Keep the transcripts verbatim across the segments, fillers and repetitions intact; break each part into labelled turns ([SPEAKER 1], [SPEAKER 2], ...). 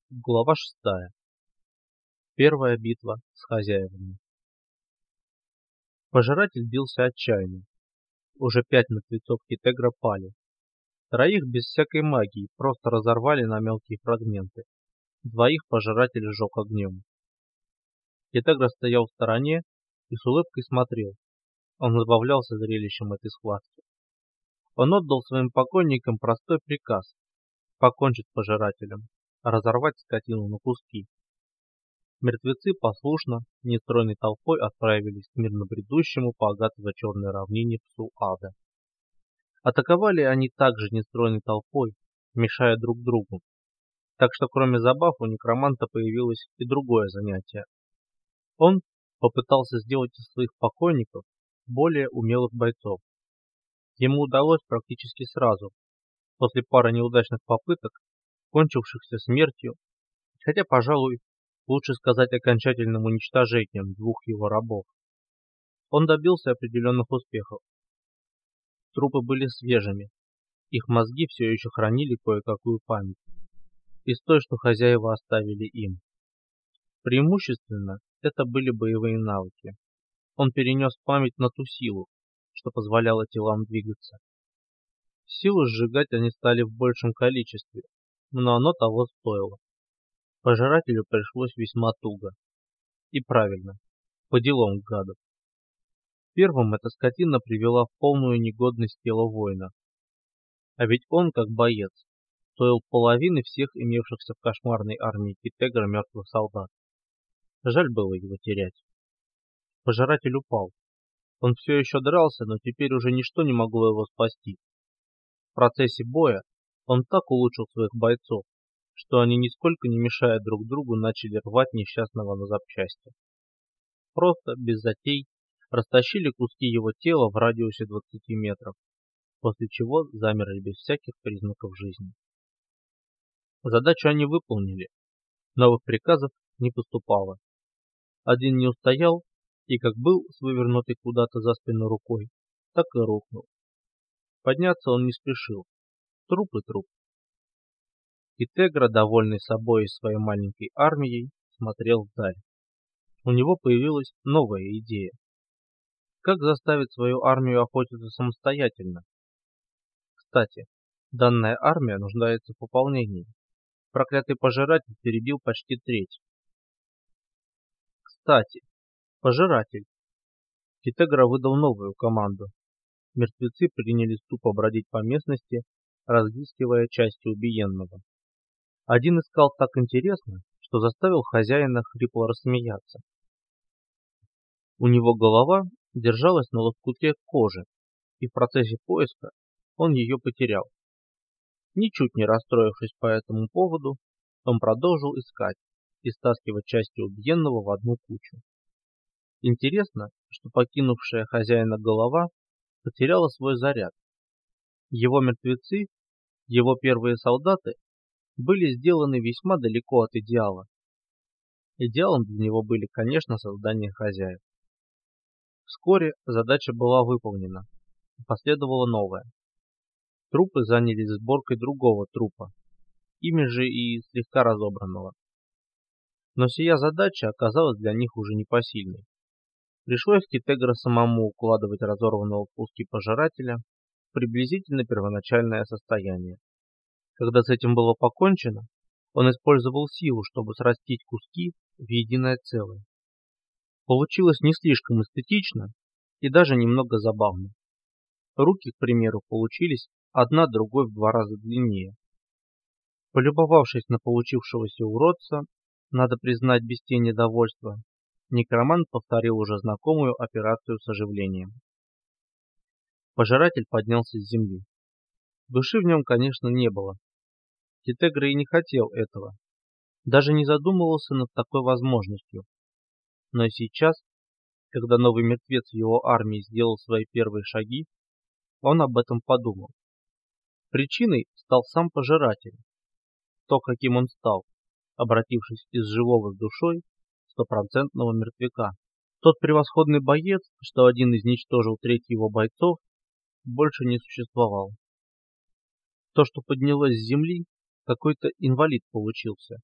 [SPEAKER 1] Глава шестая. Первая битва с хозяевами. Пожиратель бился отчаянно. Уже пять мертвецов Китегра пали. Троих без всякой магии просто разорвали на мелкие фрагменты. Двоих пожиратель сжег огнем. Китегра стоял в стороне и с улыбкой смотрел. Он забавлялся зрелищем этой схватки. Он отдал своим покойникам простой приказ покончить с пожирателем, разорвать скотину на куски. Мертвецы послушно, нестройной толпой отправились к мирно бредущему по агатово-черной равнине псу ада. Атаковали они также нестройной толпой, мешая друг другу, так что кроме забав у некроманта появилось и другое занятие. Он попытался сделать из своих покойников более умелых бойцов. Ему удалось практически сразу, после пары неудачных попыток, кончившихся смертью, хотя, пожалуй, лучше сказать окончательным уничтожением двух его рабов. Он добился определенных успехов. Трупы были свежими, их мозги все еще хранили кое-какую память из той, что хозяева оставили им. Преимущественно это были боевые навыки. Он перенес память на ту силу, что позволяла телам двигаться. Силу сжигать они стали в большем количестве, но оно того стоило. Пожирателю пришлось весьма туго. И правильно, по делам гадов. Первым эта скотина привела в полную негодность тело воина. А ведь он, как боец, стоил половины всех имевшихся в кошмарной армии Китегра мертвых солдат. Жаль было его терять. Пожиратель упал. Он все еще дрался, но теперь уже ничто не могло его спасти. В процессе боя он так улучшил своих бойцов, что они, нисколько не мешая друг другу, начали рвать несчастного на запчасти. Просто, без затей, растащили куски его тела в радиусе двадцати метров, после чего замерли без всяких признаков жизни. Задачу они выполнили, новых приказов не поступало. Один не устоял и, как был с вывернутой куда-то за спину рукой, так и рухнул. Подняться он не спешил. Труп и труп. Китегра, довольный собой и своей маленькой армией, смотрел вдаль. У него появилась новая идея. Как заставить свою армию охотиться самостоятельно? Кстати, данная армия нуждается в пополнении. Проклятый пожиратель перебил почти треть. Кстати, пожиратель. Китегра выдал новую команду. Мертвецы принялись тупо бродить по местности, разыскивая части убиенного. Один искал так интересно, что заставил хозяина хрипло рассмеяться. У него голова держалась на лоскуте кожи, и в процессе поиска он ее потерял. Ничуть не расстроившись по этому поводу, он продолжил искать и стаскивать части убиенного в одну кучу. Интересно, что покинувшая хозяина голова потеряла свой заряд. Его мертвецы, его первые солдаты, были сделаны весьма далеко от идеала. Идеалом для него были, конечно, создания хозяев. Вскоре задача была выполнена, и последовала новая. Трупы занялись сборкой другого трупа, ими же и слегка разобранного. Но сия задача оказалась для них уже непосильной. Пришлось Китегра самому укладывать разорванного в куски пожирателя в приблизительно первоначальное состояние. Когда с этим было покончено, он использовал силу, чтобы срастить куски в единое целое. Получилось не слишком эстетично и даже немного забавно. Руки, к примеру, получились одна другой в два раза длиннее. Полюбовавшись на получившегося уродца, надо признать без тени довольства, некромант повторил уже знакомую операцию с оживлением. Пожиратель поднялся с земли. Души в нем, конечно, не было. Китегра и не хотел этого, даже не задумывался над такой возможностью. Но сейчас, когда новый мертвец в его армии сделал свои первые шаги, он об этом подумал. Причиной стал сам пожиратель, то, каким он стал, обратившись из живого с душой стопроцентного мертвяка. Тот превосходный боец, что один изничтожил треть его бойцов, больше не существовал. То, что поднялось с земли, какой-то инвалид получился,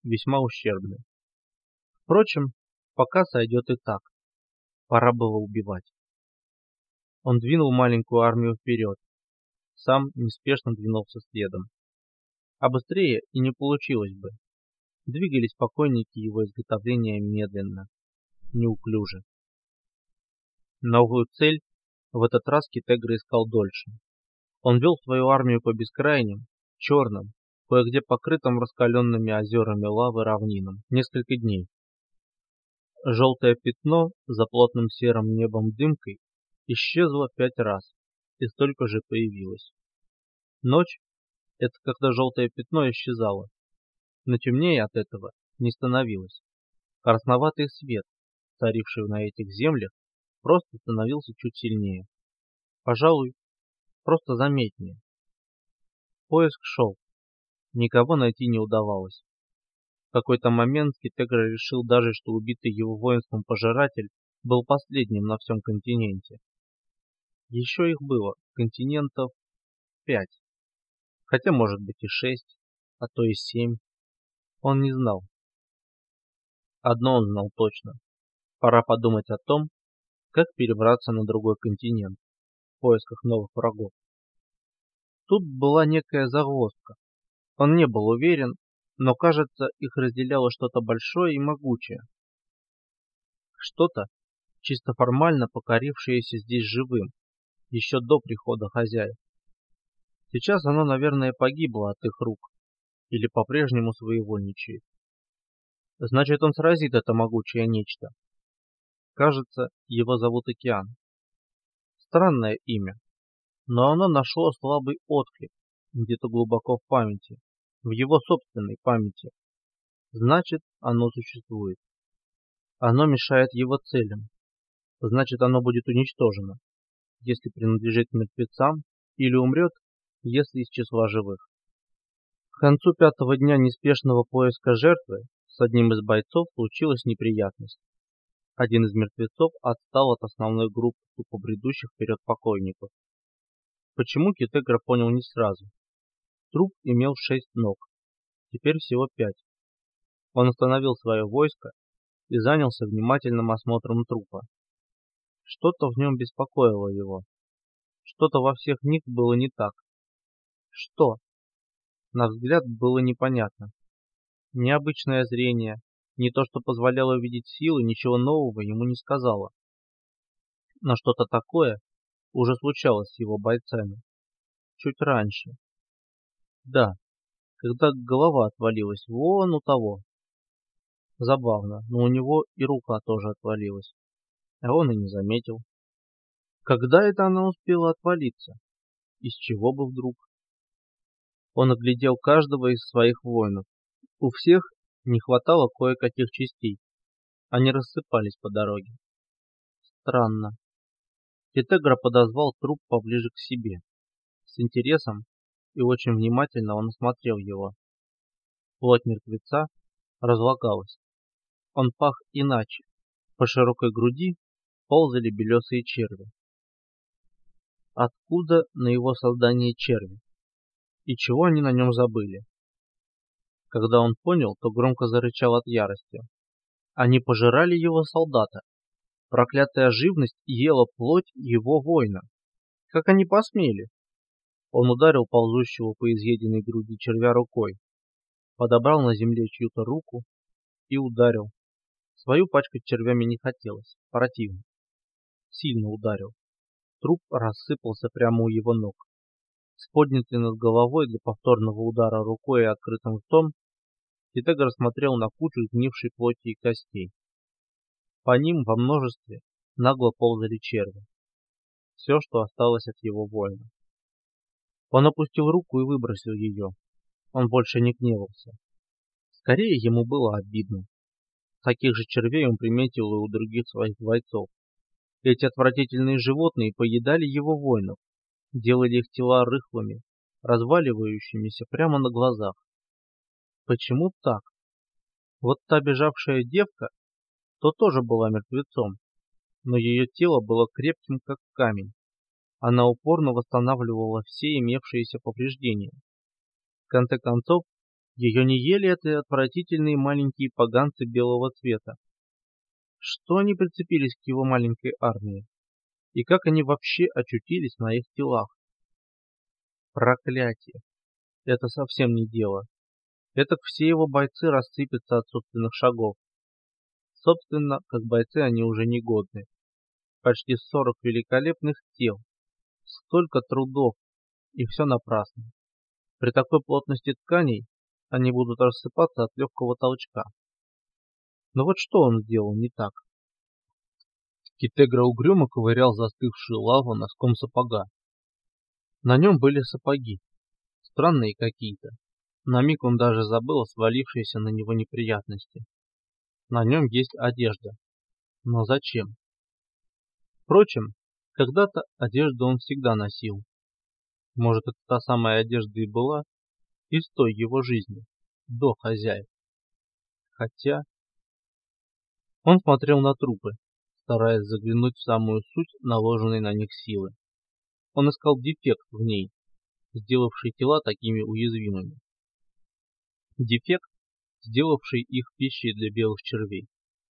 [SPEAKER 1] весьма ущербны. Впрочем, пока сойдет и так. Пора было убивать. Он двинул маленькую армию вперед, сам неспешно двинулся следом. А быстрее и не получилось бы. Двигались покойники его изготовления медленно, неуклюже. Новую цель в этот раз Китегра искал дольше. Он вел свою армию по бескрайним, черным, кое-где покрытым раскаленными озерами лавы равнинам несколько дней. Желтое пятно за плотным серым небом дымкой исчезло пять раз и столько же появилось. Ночь — это когда желтое пятно исчезало, но темнее от этого не становилось. Красноватый свет, царивший на этих землях, просто становился чуть сильнее. Пожалуй, просто заметнее. Поиск шел. Никого найти не удавалось. В какой-то момент Китегра решил даже, что убитый его воинством пожиратель был последним на всем континенте. Еще их было, континентов пять. Хотя, может быть, и шесть, а то и семь. Он не знал. Одно он знал точно. Пора подумать о том, как перебраться на другой континент в поисках новых врагов. Тут была некая загвоздка. Он не был уверен, но, кажется, их разделяло что-то большое и могучее. Что-то, чисто формально покорившееся здесь живым, еще до прихода хозяев. Сейчас оно, наверное, погибло от их рук или по-прежнему своевольничает. Значит, он сразит это могучее нечто. Кажется, его зовут Океан. Странное имя, но оно нашло слабый отклик где-то глубоко в памяти, в его собственной памяти. Значит, оно существует. Оно мешает его целям. Значит, оно будет уничтожено, если принадлежит мертвецам, или умрет, если из числа живых. К концу пятого дня неспешного поиска жертвы с одним из бойцов случилась неприятность. Один из мертвецов отстал от основной группы тупо бредущих вперед покойников. Почему, Китегра понял не сразу. Труп имел шесть ног, теперь всего пять. Он остановил свое войско и занялся внимательным осмотром трупа. Что-то в нем беспокоило его. Что-то во всех них было не так. Что? На взгляд было непонятно. Необычное зрение, не то, что позволяло видеть силы, ничего нового ему не сказала. Но что-то такое уже случалось с его бойцами. Чуть раньше. Да, когда голова отвалилась вон у того. Забавно, но у него и рука тоже отвалилась. А он и не заметил. Когда это она успела отвалиться? Из чего бы вдруг? Он оглядел каждого из своих воинов. У всех не хватало кое-каких частей. Они рассыпались по дороге. Странно. Китегра подозвал труп поближе к себе. С интересом и очень внимательно он осмотрел его. Плоть мертвеца разлагалась. Он пах иначе. По широкой груди ползали белесые черви. Откуда на его создании черви? И чего они на нем забыли? Когда он понял, то громко зарычал от ярости. Они пожирали его солдата. Проклятая живность ела плоть его воина. Как они посмели? Он ударил ползущего по изъеденной груди червя рукой, подобрал на земле чью-то руку и ударил. Свою пачкать червями не хотелось, противно. Сильно ударил. Труп рассыпался прямо у его ног. С поднятой над головой для повторного удара рукой и открытым ртом, Китегра смотрел на кучу сгнившей плоти и костей. По ним во множестве нагло ползали черви. Все, что осталось от его воина. Он опустил руку и выбросил ее. Он больше не гневался. Скорее ему было обидно. Таких же червей он приметил и у других своих бойцов. Эти отвратительные животные поедали его воинов, делали их тела рыхлыми, разваливающимися прямо на глазах. Почему так? Вот та бежавшая девка, то тоже была мертвецом, но ее тело было крепким, как камень. Она упорно восстанавливала все имевшиеся повреждения. В конце концов, Ее не ели эти отвратительные маленькие поганцы белого цвета. Что они прицепились к его маленькой армии? И как они вообще очутились на их телах? Проклятие! Это совсем не дело. Этак все его бойцы рассыпятся от собственных шагов. Собственно, как бойцы они уже негодны. Почти сорок великолепных тел. Столько трудов. И все напрасно. При такой плотности тканей они будут рассыпаться от легкого толчка. Но вот что он сделал не так? Китегра угрюмо ковырял застывшую лаву носком сапога. На нем были сапоги. Странные какие-то. На миг он даже забыл о свалившейся на него неприятности. На нем есть одежда. Но зачем? Впрочем, когда-то одежду он всегда носил. Может, это та самая одежда и была из той его жизни, до хозяев. Хотя... Он смотрел на трупы, стараясь заглянуть в самую суть наложенной на них силы. Он искал дефект в ней, сделавший тела такими уязвимыми. Дефект, сделавший их пищей для белых червей.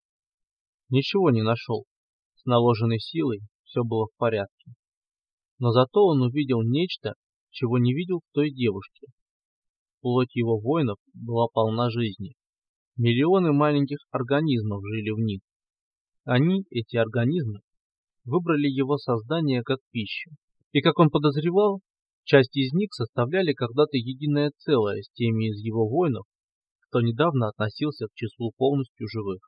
[SPEAKER 1] Ничего не нашел. С наложенной силой все было в порядке. Но зато он увидел нечто, чего не видел в той девушке. Плоть его воинов была полна жизни. Миллионы маленьких организмов жили в них. Они, эти организмы, выбрали его создание как пищу. И, как он подозревал, часть из них составляли когда-то единое целое с теми из его воинов, кто недавно относился к числу полностью живых.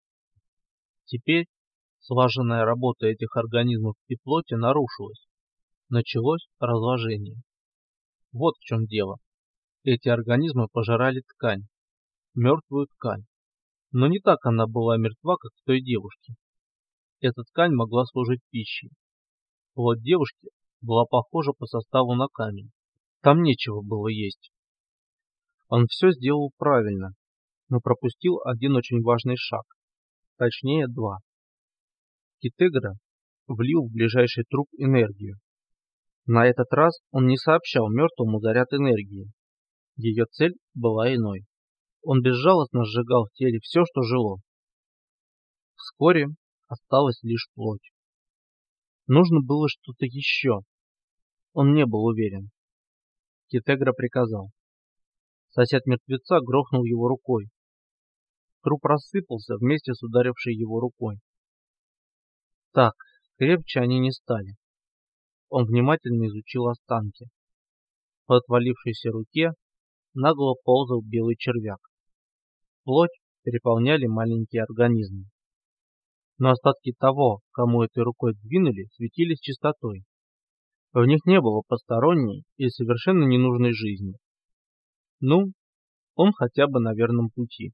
[SPEAKER 1] Теперь слаженная работа этих организмов и плоти нарушилась. Началось разложение. Вот в чем дело. Эти организмы пожирали ткань, мертвую ткань. Но не так она была мертва, как в той девушке. Эта ткань могла служить пищей. Плоть девушки была похожа по составу на камень. Там нечего было есть. Он все сделал правильно, но пропустил один очень важный шаг. Точнее, два. Китегра влил в ближайший труп энергию. На этот раз он не сообщал мертвому заряд энергии. Ее цель была иной. Он безжалостно сжигал в теле все, что жило. Вскоре осталась лишь плоть. Нужно было что-то еще. Он не был уверен. Китегра приказал. Сосед мертвеца грохнул его рукой. Труп рассыпался вместе с ударившей его рукой. Так, крепче они не стали. Он внимательно изучил останки. По отвалившейся руке нагло ползал белый червяк. Плоть переполняли маленькие организмы. Но остатки того, кому этой рукой двинули, светились чистотой. В них не было посторонней и совершенно ненужной жизни. Ну, он хотя бы на верном пути.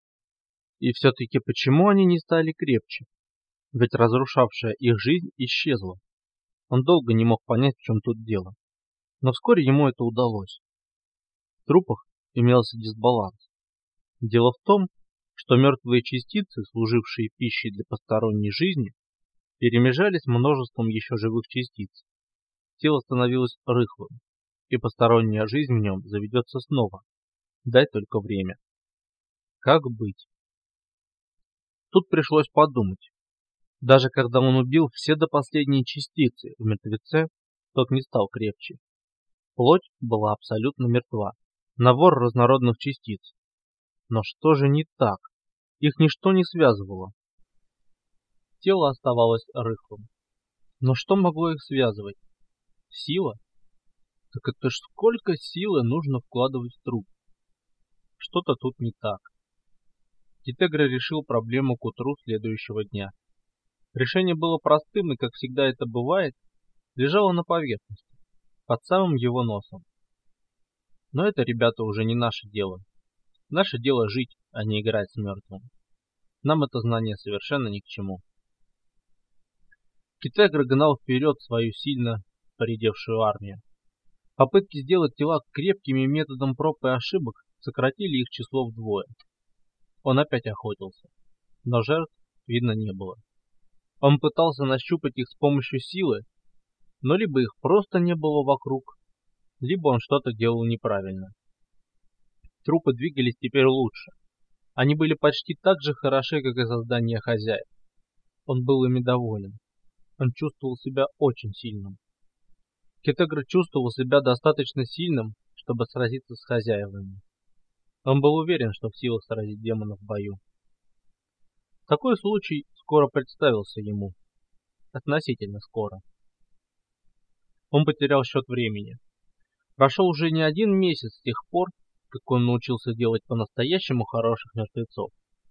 [SPEAKER 1] И все-таки почему они не стали крепче? Ведь разрушавшая их жизнь исчезла. Он долго не мог понять, в чем тут дело. Но вскоре ему это удалось. В трупах имелся дисбаланс. Дело в том, что мертвые частицы, служившие пищей для посторонней жизни, перемежались множеством еще живых частиц. Тело становилось рыхлым, и посторонняя жизнь в нем заведется снова. Дай только время. Как быть? Тут пришлось подумать. Даже когда он убил все до последней частицы в мертвеце, тот не стал крепче. Плоть была абсолютно мертва. Набор разнородных частиц. Но что же не так? Их ничто не связывало. Тело оставалось рыхлым. Но что могло их связывать? Сила? Так это ж сколько силы нужно вкладывать в труп? Что-то тут не так. Китегра решил проблему к утру следующего дня. Решение было простым и, как всегда это бывает, лежало на поверхности, под самым его носом. Но это, ребята, уже не наше дело. Наше дело жить, а не играть с мертвым. Нам это знание совершенно ни к чему. Китегра гнал вперед свою сильно поредевшую армию. Попытки сделать тела крепкими методом проб и ошибок сократили их число вдвое. Он опять охотился, но жертв видно не было. Он пытался нащупать их с помощью силы, но либо их просто не было вокруг, либо он что-то делал неправильно. Трупы двигались теперь лучше. Они были почти так же хороши, как и создания хозяев. Он был ими доволен. Он чувствовал себя очень сильным. Китегра чувствовал себя достаточно сильным, чтобы сразиться с хозяевами. Он был уверен, что в силах сразить демона в бою. Такой случай скоро представился ему. Относительно скоро. Он потерял счет времени. Прошел уже не один месяц с тех пор, как он научился делать по-настоящему хороших мертвецов.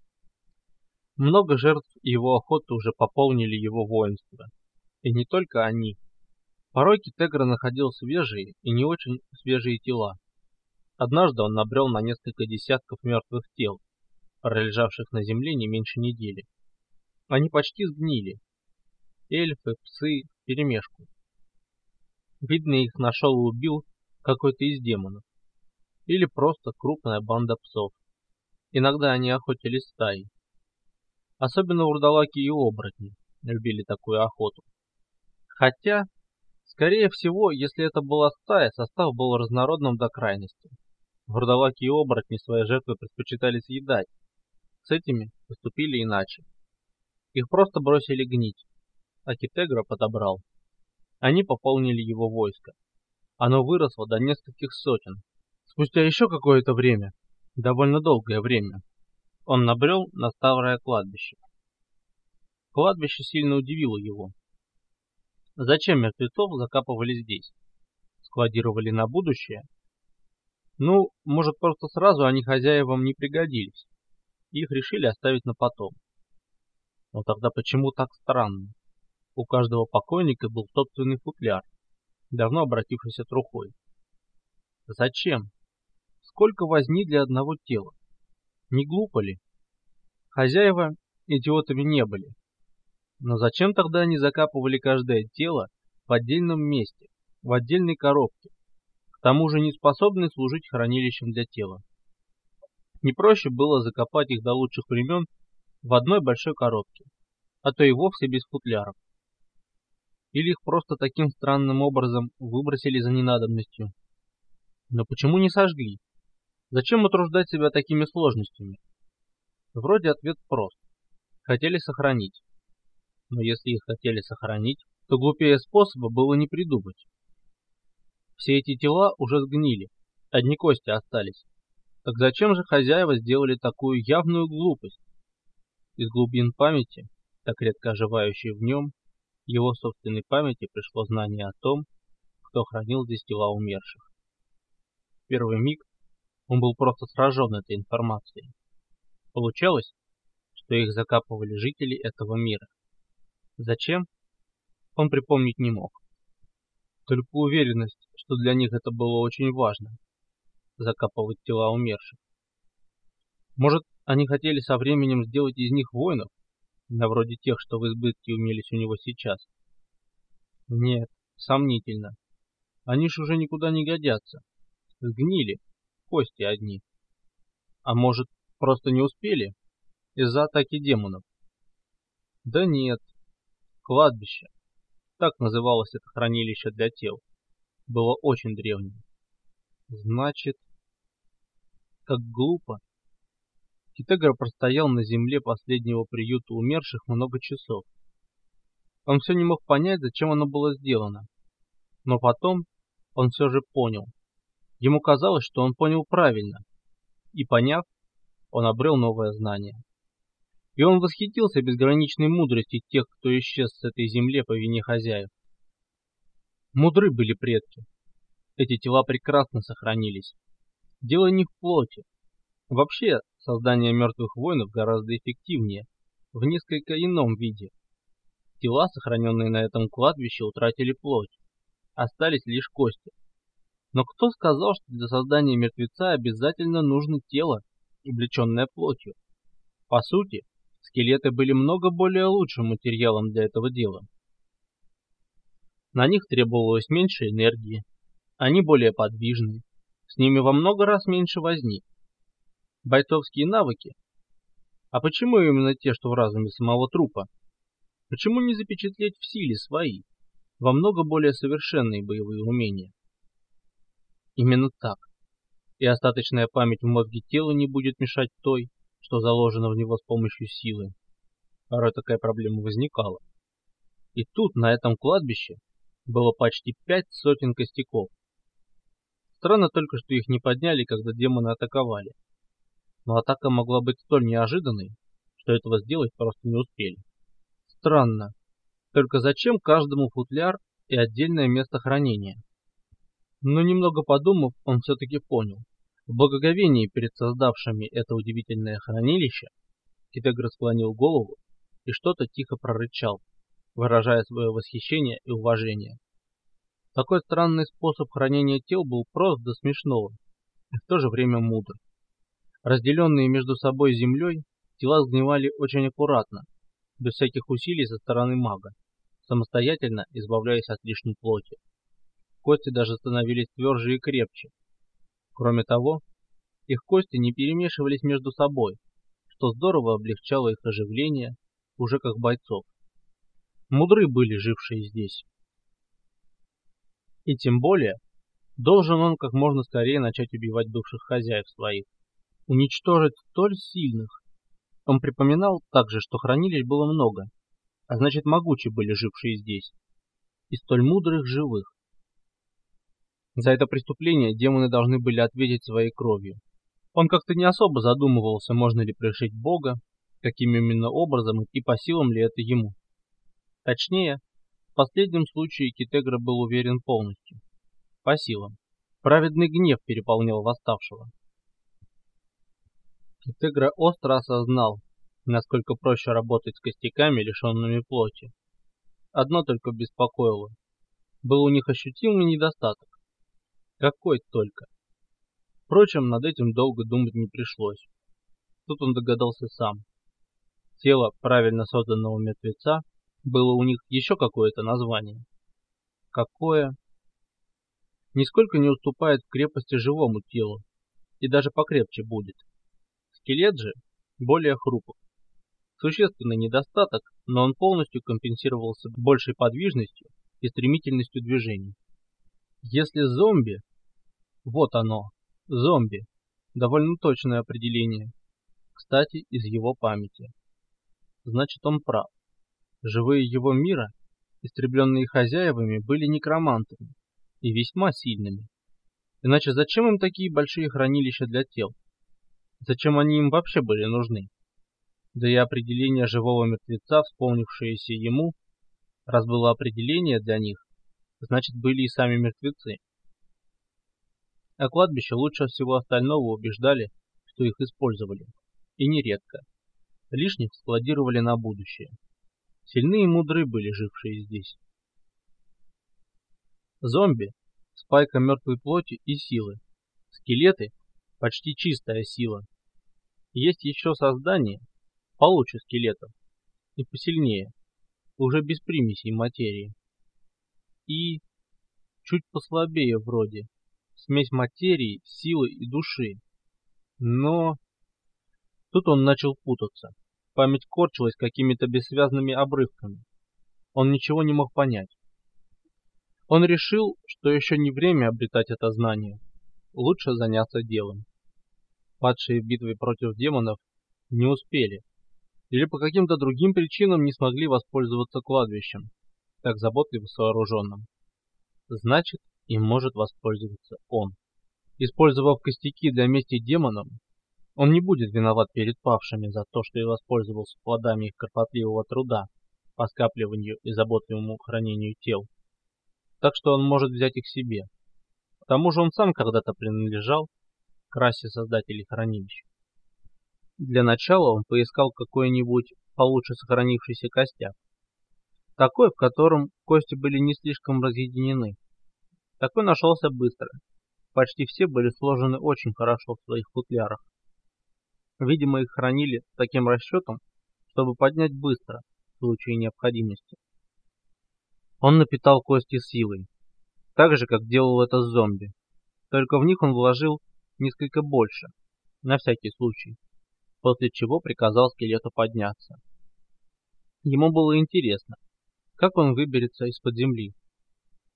[SPEAKER 1] Много жертв его охоты уже пополнили его воинство. И не только они. Порой Китегра находил свежие и не очень свежие тела. Однажды он набрел на несколько десятков мертвых тел, пролежавших на земле не меньше недели. Они почти сгнили. Эльфы, псы, вперемешку. Видно, их нашел и убил какой-то из демонов. Или просто крупная банда псов. Иногда они охотились стаей. Особенно вурдалаки и оборотни любили такую охоту. Хотя, скорее всего, если это была стая, состав был разнородным до крайности. Вурдалаки и оборотни свои жертвы предпочитали съедать. С этими поступили иначе. Их просто бросили гнить, а Китегра подобрал. Они пополнили его войско. Оно выросло до нескольких сотен. Спустя еще какое-то время, довольно долгое время, он набрел на старое кладбище. Кладбище сильно удивило его. Зачем мертвецов закапывали здесь? Складировали на будущее? Ну, может, просто сразу они хозяевам не пригодились. Их решили оставить на потом. Но тогда почему так странно? У каждого покойника был собственный футляр, давно обратившийся трухой. Зачем? Сколько возни для одного тела? Не глупо ли? Хозяева идиотами не были. Но зачем тогда они закапывали каждое тело в отдельном месте, в отдельной коробке, к тому же не способной служить хранилищем для тела? Не проще было закопать их до лучших времен в одной большой коробке, а то и вовсе без футляров. Или их просто таким странным образом выбросили за ненадобностью. Но почему не сожгли? Зачем утруждать себя такими сложностями? Вроде ответ прост. Хотели сохранить. Но если их хотели сохранить, то глупее способа было не придумать. Все эти тела уже сгнили, одни кости остались. Так зачем же хозяева сделали такую явную глупость? Из глубин памяти, так редко оживающей в нем, его собственной памяти пришло знание о том, кто хранил здесь тела умерших. В первый миг он был просто сражен этой информацией. Получалось, что их закапывали жители этого мира. Зачем? Он припомнить не мог. Только уверенность, что для них это было очень важно — закапывать тела умерших. Может, они хотели со временем сделать из них воинов, на вроде тех, что в избытке имелись у него сейчас? Нет, сомнительно. Они ж уже никуда не годятся. Сгнили, кости одни. А может, просто не успели из-за атаки демонов? Да нет. Кладбище, так называлось это хранилище для тел, было очень древним. Значит, как глупо. Китегра простоял на земле последнего приюта умерших много часов. Он все не мог понять, зачем оно было сделано. Но потом он все же понял. Ему казалось, что он понял правильно. И поняв, он обрел новое знание. И он восхитился безграничной мудростью тех, кто исчез с этой земли по вине хозяев. Мудры были предки. Эти тела прекрасно сохранились. Дело не в плоти. Вообще, создание мертвых воинов гораздо эффективнее, в несколько ином виде. Тела, сохраненные на этом кладбище, утратили плоть. Остались лишь кости. Но кто сказал, что для создания мертвеца обязательно нужно тело, облеченное плотью? По сути, скелеты были много более лучшим материалом для этого дела. На них требовалось меньше энергии, они более подвижны, с ними во много раз меньше возни. Бойцовские навыки. А почему именно те, что в разуме самого трупа? Почему не запечатлеть в силе свои, во много более совершенные боевые умения? Именно так. и остаточная память в мозге тела не будет мешать той, что заложено в него с помощью силы. Порой такая проблема возникала. И тут, на этом кладбище, было почти пять сотен костяков. Странно только, что их не подняли, когда демоны атаковали. Но атака могла быть столь неожиданной, что этого сделать просто не успели. Странно. Только зачем каждому футляр и отдельное место хранения? Но немного подумав, он все-таки понял. В благоговении перед создавшими это удивительное хранилище, Китегра склонил голову и что-то тихо прорычал, выражая свое восхищение и уважение. Такой странный способ хранения тел был прост до смешного и в то же время мудр. Разделенные между собой землей, тела сгнивали очень аккуратно, без всяких усилий со стороны мага, самостоятельно избавляясь от лишней плоти. Кости даже становились тверже и крепче. Кроме того, их кости не перемешивались между собой, что здорово облегчало их оживление уже как бойцов. Мудры были жившие здесь. И тем более, должен он как можно скорее начать убивать бывших хозяев своих, уничтожить столь сильных. Он припоминал также, что хранилищ было много, а значит могучи были жившие здесь, и столь мудрых живых. За это преступление демоны должны были ответить своей кровью. Он как-то не особо задумывался, можно ли пришить Бога, каким именно образом и по силам ли это ему. Точнее, в последнем случае Китегра был уверен полностью. По силам. Праведный гнев переполнял восставшего. Китегра остро осознал, насколько проще работать с костяками, лишенными плоти. Одно только беспокоило. Был у них ощутимый недостаток. Какой только. Впрочем, над этим долго думать не пришлось. Тут он догадался сам. Тело правильно созданного мертвеца было у них еще какое-то название. Какое? Нисколько не уступает в крепости живому телу, и даже покрепче будет. Скелет же более хрупок. Существенный недостаток, но он полностью компенсировался большей подвижностью и стремительностью движений. Если зомби... Вот оно, зомби. Довольно точное определение. Кстати, из его памяти. Значит, он прав. Живые его мира, истребленные хозяевами, были некромантами и весьма сильными. Иначе зачем им такие большие хранилища для тел? Зачем они им вообще были нужны? Да и определение живого мертвеца, вспомнившееся ему, раз было определение для них, значит были и сами мертвецы. А кладбища лучше всего остального убеждали, что их использовали. И нередко. Лишних складировали на будущее. Сильны и мудры были жившие здесь. Зомби – спайка мертвой плоти и силы. Скелеты – почти чистая сила. Есть еще создания, получше скелетов, и посильнее, уже без примесей материи. И чуть послабее вроде, смесь материи, силы и души. Но тут он начал путаться. Память корчилась какими-то бессвязными обрывками. Он ничего не мог понять. Он решил, что еще не время обретать это знание. Лучше заняться делом. Падшие в битве против демонов не успели. Или по каким-то другим причинам не смогли воспользоваться кладбищем, так заботливо сооруженным. Значит, им может воспользоваться он. Использовав костяки для мести демонам, он не будет виноват перед павшими за то, что и воспользовался плодами их кропотливого труда по скапливанию и заботливому хранению тел. Так что он может взять их себе. К тому же он сам когда-то принадлежал к расе создателей хранилищ. Для начала он поискал какой-нибудь получше сохранившийся костяк. Такой, в котором кости были не слишком разъединены. Такой нашелся быстро. Почти все были сложены очень хорошо в своих футлярах. Видимо, их хранили с таким расчетом, чтобы поднять быстро, в случае необходимости. Он напитал кости силой, так же, как делал это с зомби. Только в них он вложил несколько больше, на всякий случай, после чего приказал скелету подняться. Ему было интересно, как он выберется из-под земли.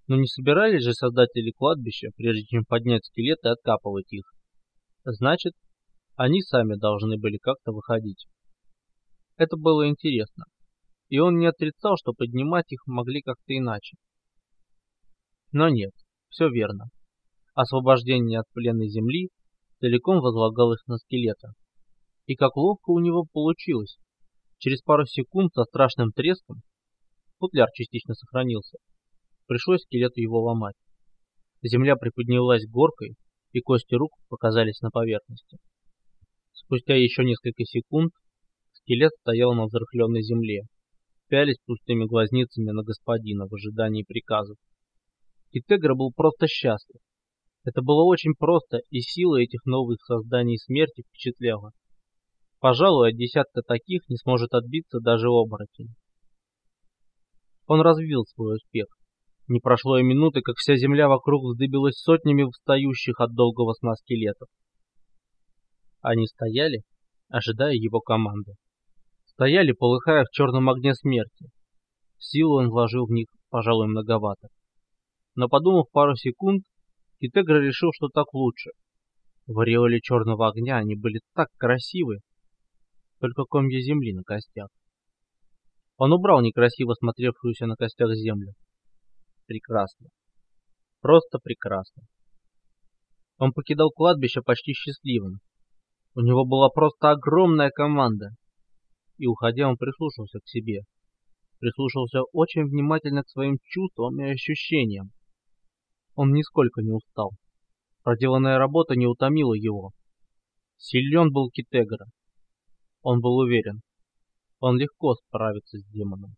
[SPEAKER 1] Но не собирались же создатели кладбища, прежде чем поднять скелеты, откапывать их. Значит, они сами должны были как-то выходить. Это было интересно, и он не отрицал, что поднимать их могли как-то иначе. Но нет, все верно. Освобождение от пленной земли целиком возлагалось на скелета. И как ловко у него получилось. Через пару секунд со страшным треском, футляр частично сохранился, пришлось скелету его ломать. Земля приподнялась горкой, и кости рук показались на поверхности. Спустя еще несколько секунд скелет стоял на взрыхленной земле, пялись пустыми глазницами на господина в ожидании приказов. Китегра был просто счастлив. Это было очень просто, и сила этих новых созданий смерти впечатляла. Пожалуй, от десятка таких не сможет отбиться даже оборотень. Он развил свой успех. Не прошло и минуты, как вся земля вокруг вздыбилась сотнями встающих от долгого сна скелетов. Они стояли, ожидая его команды. Стояли, полыхая в черном огне смерти. Силу он вложил в них, пожалуй, многовато. Но подумав пару секунд, Китегра решил, что так лучше. В ореоле черного огня они были так красивы, только комья земли на костях. Он убрал некрасиво смотревшуюся на костях землю. Прекрасно. Просто прекрасно. Он покидал кладбище почти счастливым. У него была просто огромная команда. И уходя, он прислушался к себе. Прислушался очень внимательно к своим чувствам и ощущениям. Он нисколько не устал. Проделанная работа не утомила его. Силен был Китегра. Он был уверен. Он легко справится с демоном.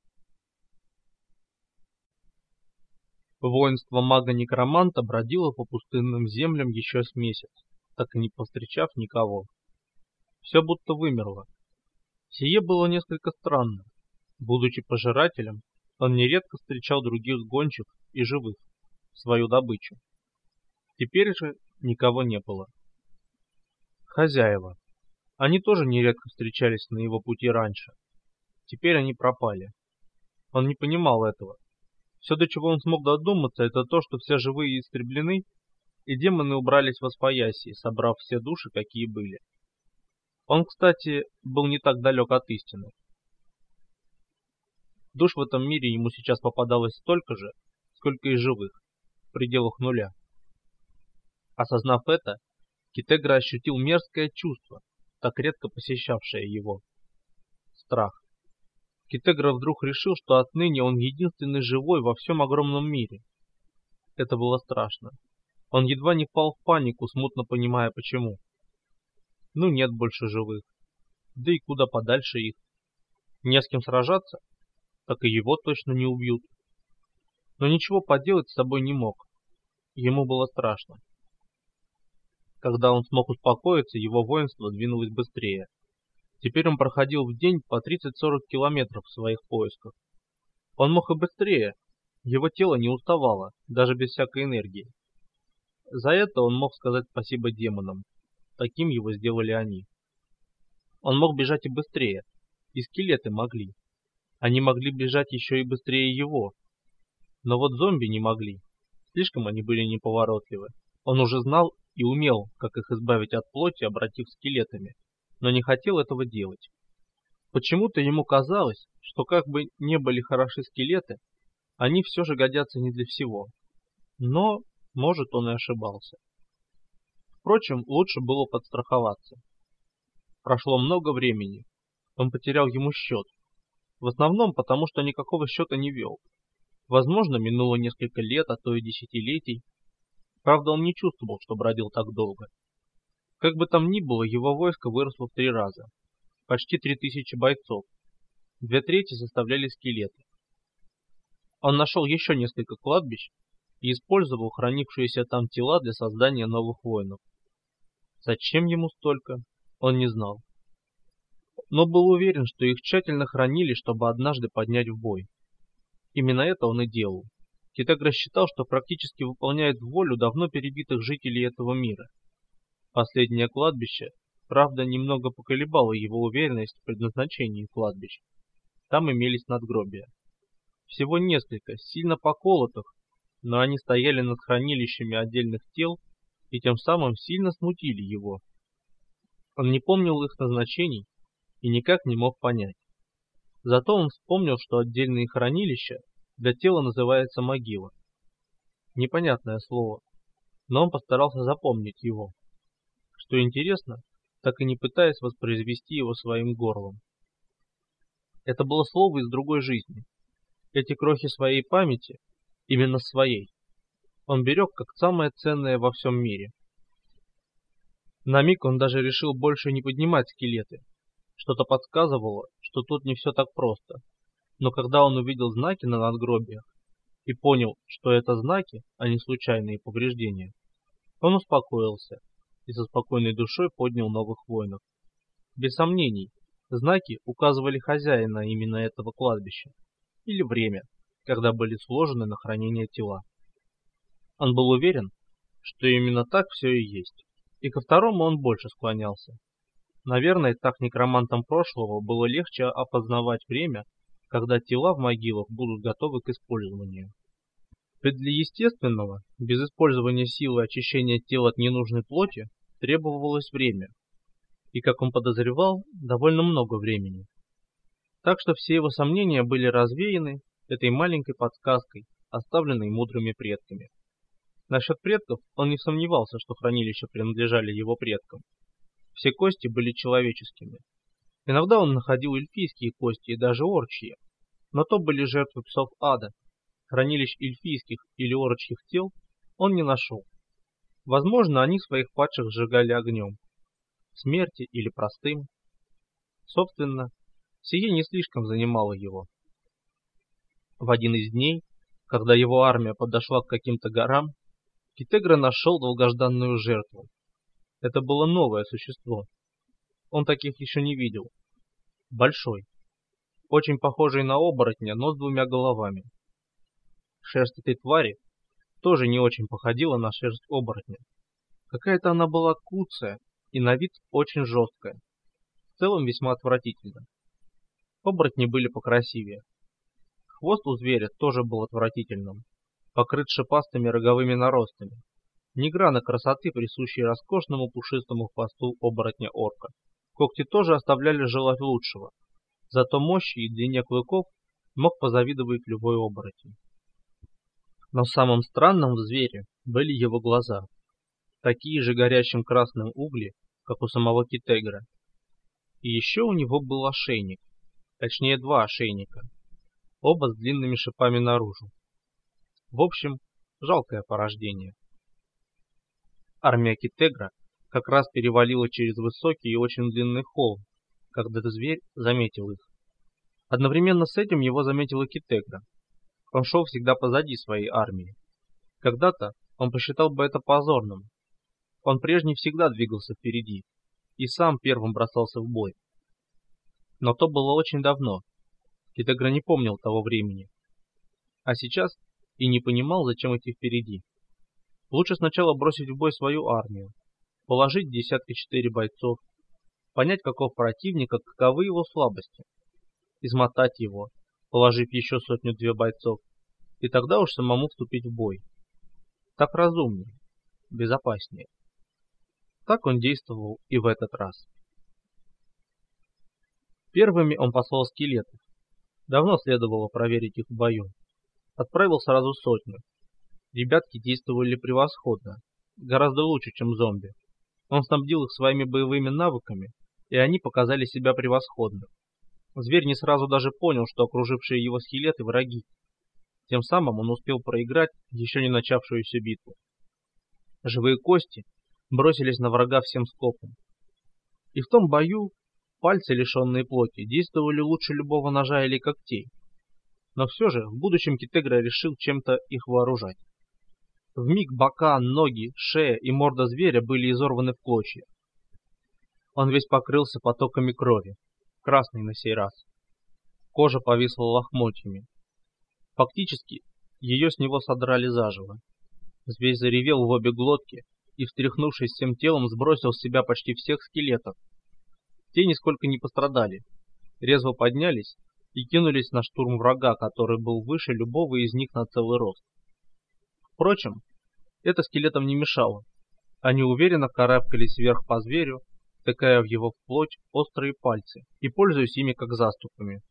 [SPEAKER 1] Воинство мага-некроманта бродило по пустынным землям еще с месяц, так и не повстречав никого. Все будто вымерло. Сие было несколько странно. Будучи пожирателем, он нередко встречал других гончих и живых, свою добычу. Теперь же никого не было. Хозяева. Они тоже нередко встречались на его пути раньше. Теперь они пропали. Он не понимал этого. Все, до чего он смог додуматься, это то, что все живые истреблены, и демоны убрались восвояси, собрав все души, какие были. Он, кстати, был не так далек от истины. Душ в этом мире ему сейчас попадалось столько же, сколько и живых, в пределах нуля. Осознав это, Китегра ощутил мерзкое чувство, так редко посещавшее его. Страх. Китегра вдруг решил, что отныне он единственный живой во всем огромном мире. Это было страшно. Он едва не впал в панику, смутно понимая почему. Ну нет больше живых. Да и куда подальше их. Не с кем сражаться, так и его точно не убьют. Но ничего поделать с собой не мог. Ему было страшно. Когда он смог успокоиться, его воинство двинулось быстрее. Теперь он проходил в день по тридцать-сорок километров в своих поисках. Он мог и быстрее. Его тело не уставало, даже без всякой энергии. За это он мог сказать спасибо демонам. Таким его сделали они. Он мог бежать и быстрее. И скелеты могли. Они могли бежать еще и быстрее его. Но вот зомби не могли. Слишком они были неповоротливы. Он уже знал и умел, как их избавить от плоти, обратив скелетами, но не хотел этого делать. Почему-то ему казалось, что как бы не были хороши скелеты, они все же годятся не для всего. Но, может, он и ошибался. Впрочем, лучше было подстраховаться. Прошло много времени. Он потерял ему счет. В основном потому, что никакого счета не вел. Возможно, минуло несколько лет, а то и десятилетий. Правда, он не чувствовал, что бродил так долго. Как бы там ни было, его войско выросло в три раза. Почти три тысячи бойцов. Две трети составляли скелеты. Он нашел еще несколько кладбищ и использовал хранившиеся там тела для создания новых воинов. Зачем ему столько, он не знал. Но был уверен, что их тщательно хранили, чтобы однажды поднять в бой. Именно это он и делал. Китегра считал, что практически выполняет волю давно перебитых жителей этого мира. Последнее кладбище, правда, немного поколебало его уверенность в предназначении кладбищ. Там имелись надгробия. Всего несколько, сильно поколотых, но они стояли над хранилищами отдельных тел и тем самым сильно смутили его. Он не помнил их назначений и никак не мог понять. Зато он вспомнил, что отдельные хранилища для тела называется могила. Непонятное слово, но он постарался запомнить его. Что интересно, так и не пытаясь воспроизвести его своим горлом. Это было слово из другой жизни. Эти крохи своей памяти, именно своей, он берег как самое ценное во всем мире. На миг он даже решил больше не поднимать скелеты. Что-то подсказывало, что тут не все так просто. Но когда он увидел знаки на надгробиях и понял, что это знаки, а не случайные повреждения, он успокоился и со спокойной душой поднял новых воинов. Без сомнений, знаки указывали хозяина именно этого кладбища или время, когда были сложены на хранение тела. Он был уверен, что именно так все и есть, и ко второму он больше склонялся. Наверное, так некромантам прошлого было легче опознавать время, когда тела в могилах будут готовы к использованию. Ведь для естественного, без использования силы очищения тела от ненужной плоти, требовалось время. И, как он подозревал, довольно много времени. Так что все его сомнения были развеяны этой маленькой подсказкой, оставленной мудрыми предками. Насчет предков он не сомневался, что хранилища принадлежали его предкам. Все кости были человеческими. Иногда он находил эльфийские кости и даже орчьи, но то были жертвы псов ада. Хранилищ эльфийских или орочьих тел он не нашел. Возможно, они своих падших сжигали огнем, смерти или простым. Собственно, сие не слишком занимало его. В один из дней, когда его армия подошла к каким-то горам, Китегра нашел долгожданную жертву. Это было новое существо. Он таких еще не видел. Большой, очень похожий на оборотня, но с двумя головами. Шерсть этой твари тоже не очень походила на шерсть оборотня. Какая-то она была куцая и на вид очень жесткая. В целом весьма отвратительно. Оборотни были покрасивее. Хвост у зверя тоже был отвратительным, покрыт шипастыми роговыми наростами. Ни грана красоты, присущей роскошному пушистому хвосту оборотня-орка. Когти тоже оставляли желать лучшего. Зато мощи и длине клыков мог позавидовать любой оборотень. Но самым странным в звере были его глаза, такие же горящим красным угли, как у самого Китегра. И еще у него был ошейник, точнее два ошейника, оба с длинными шипами наружу. В общем, жалкое порождение. Армия Китегра как раз перевалила через высокий и очень длинный холм, когда этот зверь заметил их. Одновременно с этим его заметила Китегра. Он шел всегда позади своей армии. Когда-то он посчитал бы это позорным. Он прежде всегда двигался впереди и сам первым бросался в бой. Но то было очень давно. Китегра не помнил того времени. А сейчас и не понимал, зачем идти впереди. Лучше сначала бросить в бой свою армию, положить десятка четыре бойцов, понять, каков противник, каковы его слабости, измотать его, положив еще сотню-две бойцов, и тогда уж самому вступить в бой. Так разумнее, безопаснее. Так он действовал и в этот раз. Первыми он послал скелетов. Давно следовало проверить их в бою. Отправил сразу сотню. Ребятки действовали превосходно, гораздо лучше, чем зомби. Он снабдил их своими боевыми навыками, и они показали себя превосходно. Зверь не сразу даже понял, что окружившие его скелеты враги. Тем самым он успел проиграть еще не начавшуюся битву. Живые кости бросились на врага всем скопом. И в том бою пальцы, лишенные плоти, действовали лучше любого ножа или когтей. Но все же в будущем Китегра решил чем-то их вооружать. Вмиг бока, ноги, шея и морда зверя были изорваны в клочья. Он весь покрылся потоками крови, красный на сей раз. Кожа повисла лохмотьями. Фактически, ее с него содрали заживо. Зверь заревел в обе глотки и, встряхнувшись всем телом, сбросил с себя почти всех скелетов. Те нисколько не пострадали, резво поднялись и кинулись на штурм врага, который был выше любого из них на целый рост. Впрочем, это скелетам не мешало. Они уверенно карабкались вверх по зверю, втыкая в его плоть острые пальцы и пользуясь ими как заступами.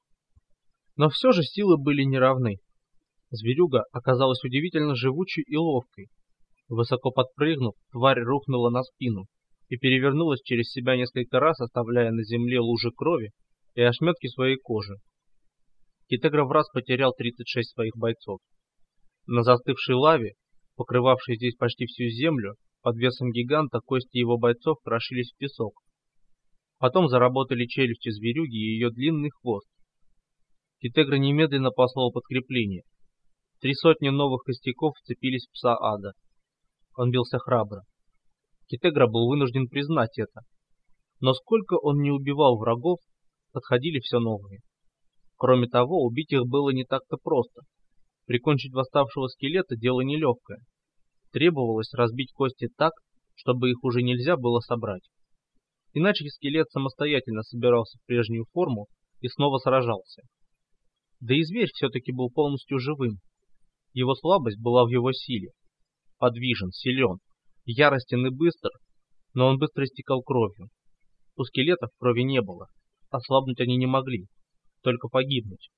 [SPEAKER 1] Но все же силы были неравны. Зверюга оказалась удивительно живучей и ловкой. Высоко подпрыгнув, тварь рухнула на спину и перевернулась через себя несколько раз, оставляя на земле лужи крови и ошметки своей кожи. Китегра враз потерял тридцать шесть своих бойцов. На застывшей лаве, покрывавшей здесь почти всю землю, под весом гиганта кости его бойцов крошились в песок. Потом заработали челюсти зверюги и ее длинный хвост. Китегра немедленно послал подкрепление. Три сотни новых костяков вцепились в пса ада. Он бился храбро. Китегра был вынужден признать это. Но сколько он не убивал врагов, подходили все новые. Кроме того, убить их было не так-то просто. Прикончить восставшего скелета дело нелегкое. Требовалось разбить кости так, чтобы их уже нельзя было собрать. Иначе скелет самостоятельно собирался в прежнюю форму и снова сражался. Да и зверь все-таки был полностью живым. Его слабость была в его силе. Подвижен, силен, яростен и быстр, но он быстро истекал кровью. У скелетов крови не было, ослабнуть они не могли, только погибнуть.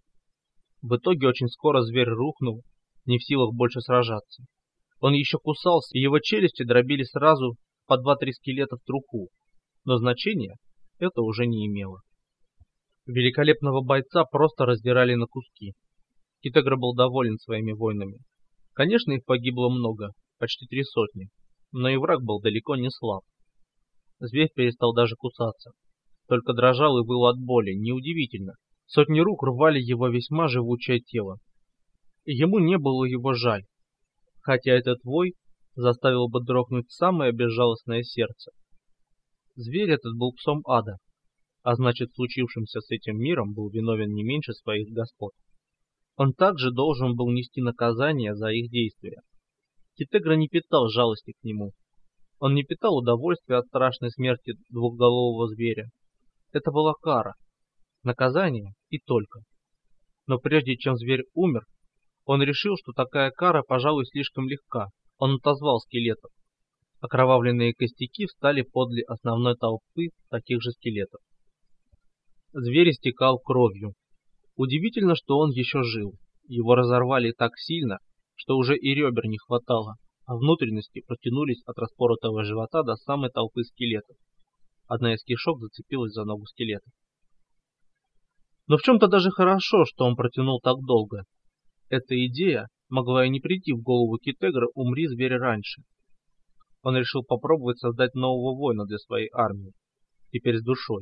[SPEAKER 1] В итоге очень скоро зверь рухнул, не в силах больше сражаться. Он еще кусался, и его челюсти дробили сразу по два-три скелета в труху, но значения это уже не имело. Великолепного бойца просто раздирали на куски. Китегра был доволен своими воинами. Конечно, их погибло много, почти три сотни, но и враг был далеко не слаб. Зверь перестал даже кусаться, только дрожал и выл от боли, неудивительно. Сотни рук рвали его весьма живучее тело. И ему не было его жаль, хотя этот вой заставил бы дрогнуть самое безжалостное сердце. Зверь этот был псом ада, а значит, случившимся с этим миром был виновен не меньше своих господ. Он также должен был нести наказание за их действия. Китегра не питал жалости к нему. Он не питал удовольствия от страшной смерти двухголового зверя. Это была кара, наказание и только. Но прежде чем зверь умер, он решил, что такая кара, пожалуй, слишком легка. Он отозвал скелетов. Окровавленные костяки встали подле основной толпы таких же скелетов. Зверь истекал кровью. Удивительно, что он еще жил. Его разорвали так сильно, что уже и ребер не хватало, а внутренности протянулись от распоротого живота до самой толпы скелетов. Одна из кишок зацепилась за ногу скелета. Но в чем-то даже хорошо, что он протянул так долго. Эта идея могла и не прийти в голову Китегра, умри зверь раньше. Он решил попробовать создать нового воина для своей армии, теперь с душой.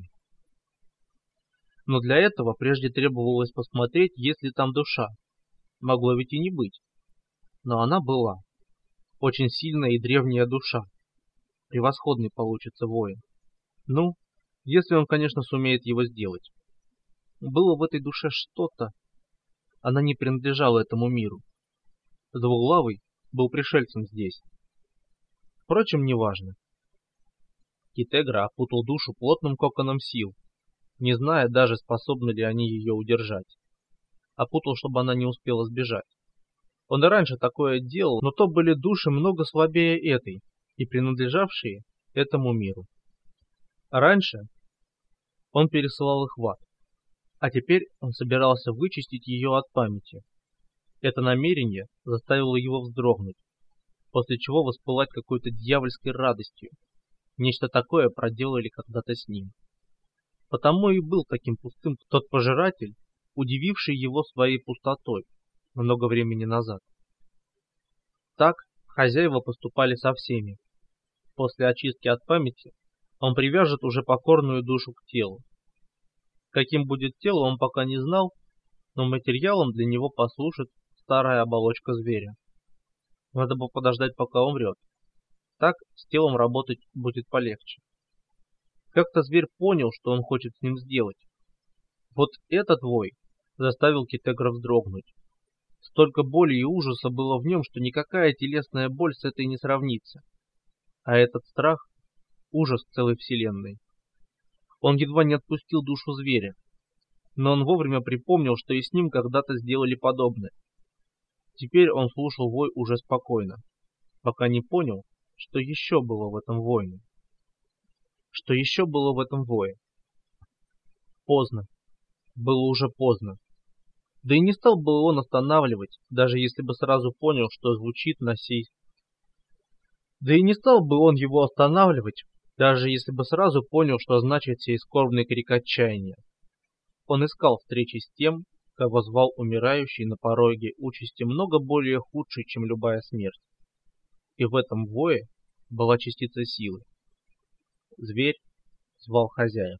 [SPEAKER 1] Но для этого прежде требовалось посмотреть, есть ли там душа. Могло ведь и не быть. Но она была. Очень сильная и древняя душа. Превосходный получится воин. Ну, если он, конечно, сумеет его сделать. Было в этой душе что-то. Она не принадлежала этому миру. Двуглавый был пришельцем здесь. Впрочем, неважно. Китегра опутал душу плотным коконом сил, не зная даже, способны ли они ее удержать. Опутал, чтобы она не успела сбежать. Он и раньше такое делал, но то были души много слабее этой и принадлежавшие этому миру. А раньше он пересылал их в ад, а теперь он собирался вычистить ее от памяти. Это намерение заставило его вздрогнуть, после чего воспылать какой-то дьявольской радостью. Нечто такое проделали когда-то с ним. Потому и был таким пустым тот пожиратель, удививший его своей пустотой много времени назад. Так хозяева поступали со всеми. После очистки от памяти он привяжет уже покорную душу к телу. Каким будет тело, он пока не знал, но материалом для него послужит старая оболочка зверя. Надо бы подождать, пока умрет. Так с телом работать будет полегче. Как-то зверь понял, что он хочет с ним сделать. Вот этот вой заставил Китегра вздрогнуть. Столько боли и ужаса было в нем, что никакая телесная боль с этой не сравнится. А этот страх — ужас целой вселенной. Он едва не отпустил душу зверя, но он вовремя припомнил, что и с ним когда-то сделали подобное. Теперь он слушал вой уже спокойно, пока не понял, что еще было в этом войне. Что еще было в этом вое? Поздно. Было уже поздно. Да и не стал бы он останавливать, даже если бы сразу понял, что звучит на сей... Да и не стал бы он его останавливать, даже если бы сразу понял, что значит сей скорбный крик отчаяния. Он искал встречи с тем, кого звал умирающий на пороге участи много более худшей, чем любая смерть. И в этом вое была частица силы. Зверь звал хозяев.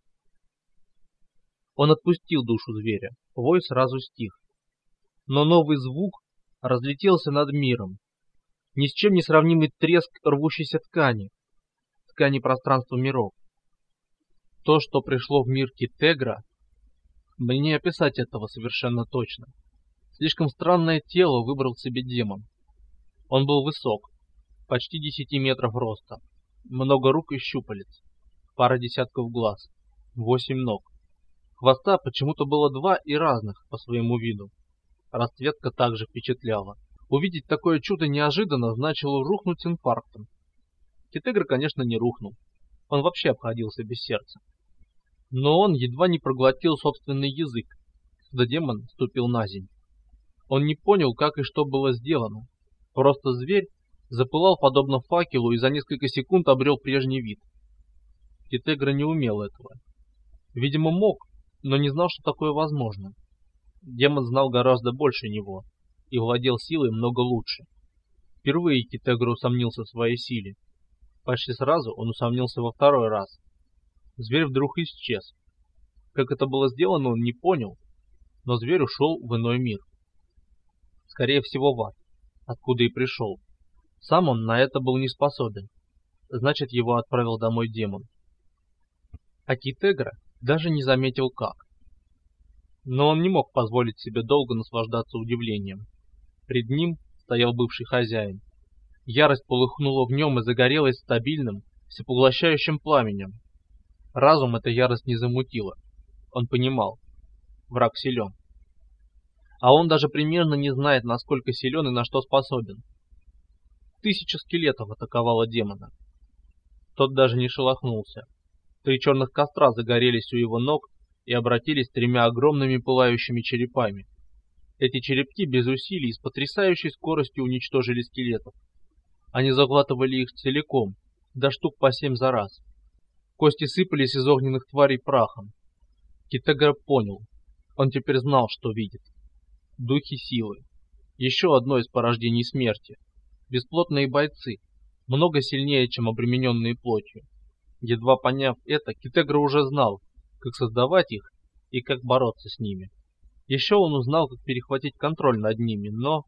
[SPEAKER 1] Он отпустил душу зверя, вой сразу стих. Но новый звук разлетелся над миром. Ни с чем не сравнимый треск рвущейся ткани, ткани пространства миров. То, что пришло в мир Китегра, мне не описать этого совершенно точно. Слишком странное тело выбрал себе демон. Он был высок, почти десяти метров роста, много рук и щупалец, пара десятков глаз, восемь ног. Хвоста почему-то было два и разных по своему виду. Расцветка также впечатляла. Увидеть такое чудо неожиданно значило рухнуть с инфарктом. Китегра, конечно, не рухнул. Он вообще обходился без сердца. Но он едва не проглотил собственный язык, когда демон ступил на землю. Он не понял, как и что было сделано. Просто зверь запылал подобно факелу и за несколько секунд обрел прежний вид. Китегра не умел этого. Видимо, мог, но не знал, что такое возможно. Демон знал гораздо больше него и владел силой много лучше. Впервые Китегра усомнился в своей силе. Почти сразу он усомнился во второй раз. Зверь вдруг исчез. Как это было сделано, он не понял, но зверь ушел в иной мир. Скорее всего, в ад, откуда и пришел. Сам он на это был не способен. Значит, его отправил домой демон. А Китегра даже не заметил как. Но он не мог позволить себе долго наслаждаться удивлением. Пред ним стоял бывший хозяин. Ярость полыхнула в нем и загорелась стабильным, всепоглощающим пламенем. Разум эта ярость не замутила. Он понимал, враг силен. А он даже примерно не знает, насколько силен и на что способен. Тысяча скелетов атаковала демона. Тот даже не шелохнулся. Три черных костра загорелись у его ног и обратились тремя огромными пылающими черепами. Эти черепки без усилий с потрясающей скоростью уничтожили скелетов. Они заглатывали их целиком, до штук по семь за раз. Кости сыпались из огненных тварей прахом. Китегра понял. Он теперь знал, что видит. Духи силы. Еще одно из порождений смерти. Бесплотные бойцы. Много сильнее, чем обремененные плотью. Едва поняв это, Китегра уже знал, как создавать их и как бороться с ними. Еще он узнал, как перехватить контроль над ними, но...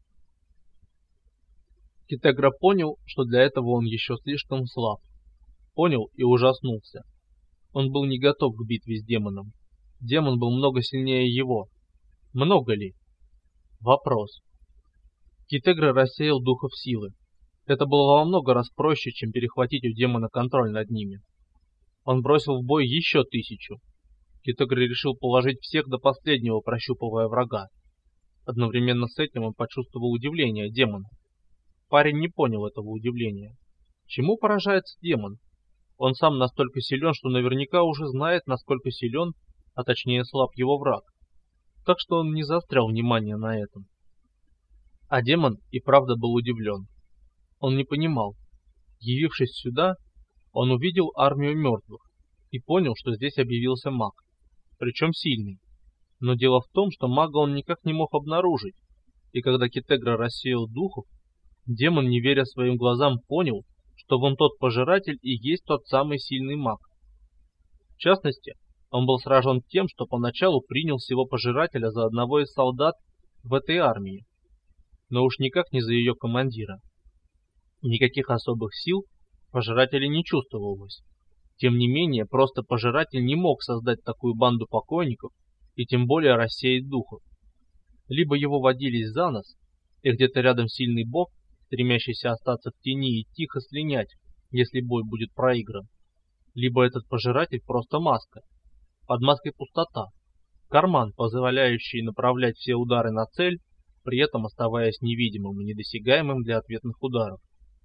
[SPEAKER 1] Китегра понял, что для этого он еще слишком слаб. Понял и ужаснулся. Он был не готов к битве с демоном. Демон был много сильнее его. Много ли? Вопрос. Китегра рассеял духов силы. Это было во много раз проще, чем перехватить у демона контроль над ними. Он бросил в бой еще тысячу. Китегра решил положить всех до последнего, прощупывая врага. Одновременно с этим он почувствовал удивление демона. Парень не понял этого удивления. Чему поражается демон? Он сам настолько силен, что наверняка уже знает, насколько силен, а точнее слаб его враг. Так что он не заострял внимание на этом. А демон и правда был удивлен. Он не понимал. Явившись сюда, он увидел армию мертвых и понял, что здесь объявился маг. Причем сильный. Но дело в том, что мага он никак не мог обнаружить. И когда Китегра рассеял духов, демон, не веря своим глазам, понял, что вон тот пожиратель и есть тот самый сильный маг. В частности, он был сражен тем, что поначалу принял всего пожирателя за одного из солдат в этой армии, но уж никак не за ее командира. Никаких особых сил пожирателя не чувствовалось. Тем не менее, просто пожиратель не мог создать такую банду покойников и тем более рассеять духов. Либо его водились за нос, и где-то рядом сильный бог, стремящийся остаться в тени и тихо слинять, если бой будет проигран. Либо этот пожиратель просто маска. Под маской пустота. Карман, позволяющий направлять все удары на цель, при этом оставаясь невидимым и недосягаемым для ответных ударов.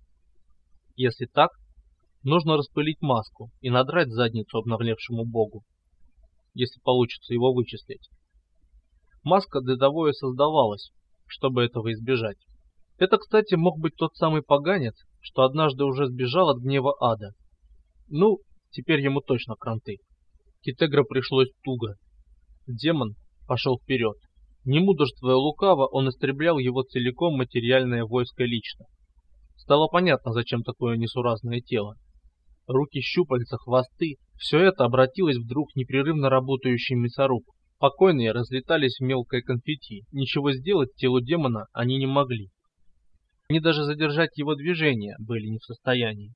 [SPEAKER 1] Если так, нужно распылить маску и надрать задницу обнаглевшему богу, если получится его вычислить. Маска для того и создавалась, чтобы этого избежать. Это, кстати, мог быть тот самый поганец, что однажды уже сбежал от гнева ада. Ну, теперь ему точно кранты. Китегра пришлось туго. Демон пошел вперед. Не мудрствуя лукаво, он истреблял его целиком материальное войско лично. Стало понятно, зачем такое несуразное тело. Руки, щупальца, хвосты — все это обратилось вдруг в непрерывно работающий мясоруб. Покойные разлетались в мелкое конфетти. Ничего сделать телу демона они не могли. Они даже задержать его движение были не в состоянии.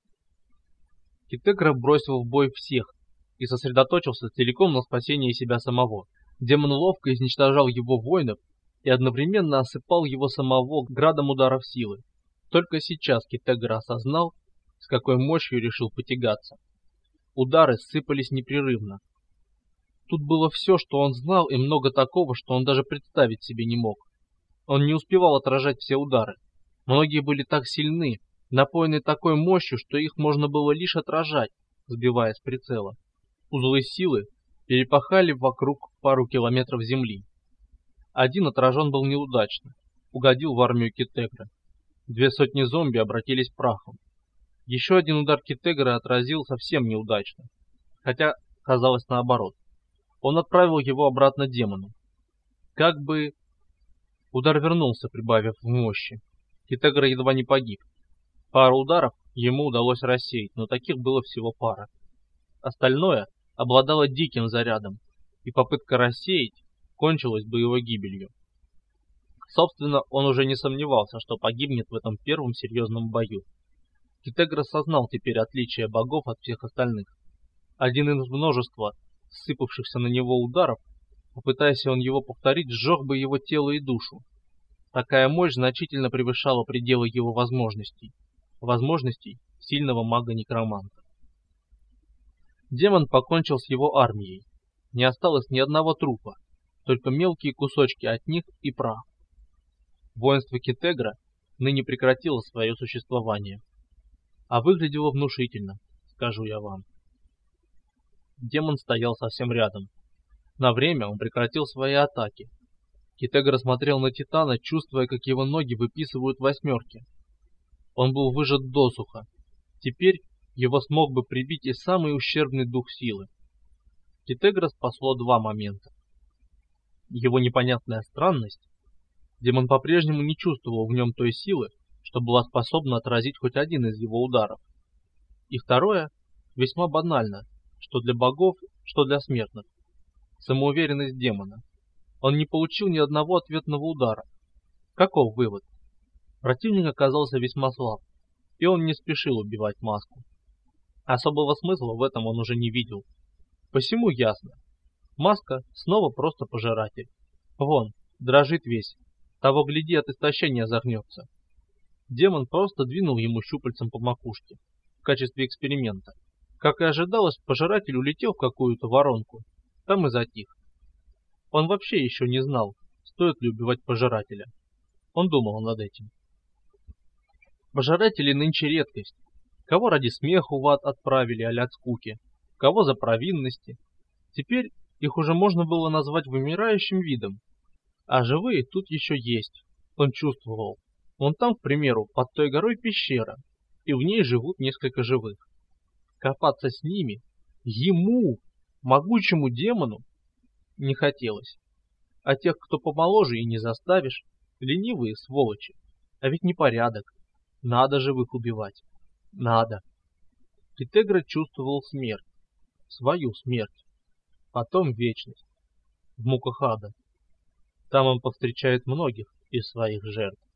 [SPEAKER 1] Китегра бросил в бой всех и сосредоточился целиком на спасении себя самого. Демон ловко изничтожал его воинов и одновременно осыпал его самого градом ударов силы. Только сейчас Китегра осознал, с какой мощью решил потягаться. Удары сыпались непрерывно. Тут было все, что он знал, и много такого, что он даже представить себе не мог. Он не успевал отражать все удары. Многие были так сильны, напоены такой мощью, что их можно было лишь отражать, сбивая с прицела. Узлы силы перепахали вокруг пару километров земли. Один отражен был неудачно, угодил в армию Китегра. Две сотни зомби обратились прахом. Еще один удар Китегра отразил совсем неудачно, хотя казалось наоборот. Он отправил его обратно демону. Как бы... Удар вернулся, прибавив в мощи. Китегра едва не погиб. Пару ударов ему удалось рассеять, но таких было всего пара. Остальное обладало диким зарядом, и попытка рассеять кончилась бы его гибелью. Собственно, он уже не сомневался, что погибнет в этом первом серьезном бою. Китегра осознал теперь отличие богов от всех остальных. Один из множества сыпавшихся на него ударов, попытаясь он его повторить, сжег бы его тело и душу. Такая мощь значительно превышала пределы его возможностей, возможностей сильного мага-некроманта. Демон покончил с его армией. Не осталось ни одного трупа, только мелкие кусочки от них и прах. Воинство Китегра ныне прекратило свое существование. А выглядело внушительно, скажу я вам. Демон стоял совсем рядом. На время он прекратил свои атаки. Китегра смотрел на Титана, чувствуя, как его ноги выписывают восьмерки. Он был выжат досуха. Теперь его смог бы прибить и самый ущербный дух силы. Китегра спасло два момента. Его непонятная странность. Демон по-прежнему не чувствовал в нем той силы, что была способна отразить хоть один из его ударов. И второе, весьма банально, что для богов, что для смертных. Самоуверенность демона. Он не получил ни одного ответного удара. Каков вывод? Противник оказался весьма слаб, и он не спешил убивать маску. Особого смысла в этом он уже не видел. Посему ясно. Маска снова просто пожиратель. Вон, дрожит весь. Того гляди, от истощения загнется. Демон просто двинул ему щупальцем по макушке, в качестве эксперимента. Как и ожидалось, пожиратель улетел в какую-то воронку, там и затих. Он вообще еще не знал, стоит ли убивать пожирателя. Он думал над этим. Пожиратели нынче редкость. Кого ради смеху в ад отправили, а-ля от скуки, кого за провинности. Теперь их уже можно было назвать вымирающим видом. А живые тут еще есть, он чувствовал. Вон там, к примеру, под той горой пещера, и в ней живут несколько живых. Копаться с ними, ему, могучему демону, не хотелось. А тех, кто помоложе, и не заставишь, ленивые сволочи. А ведь непорядок. Надо живых убивать. Надо. Китегра чувствовал смерть. Свою смерть. Потом вечность. В муках ада. Там он повстречает многих из своих жертв.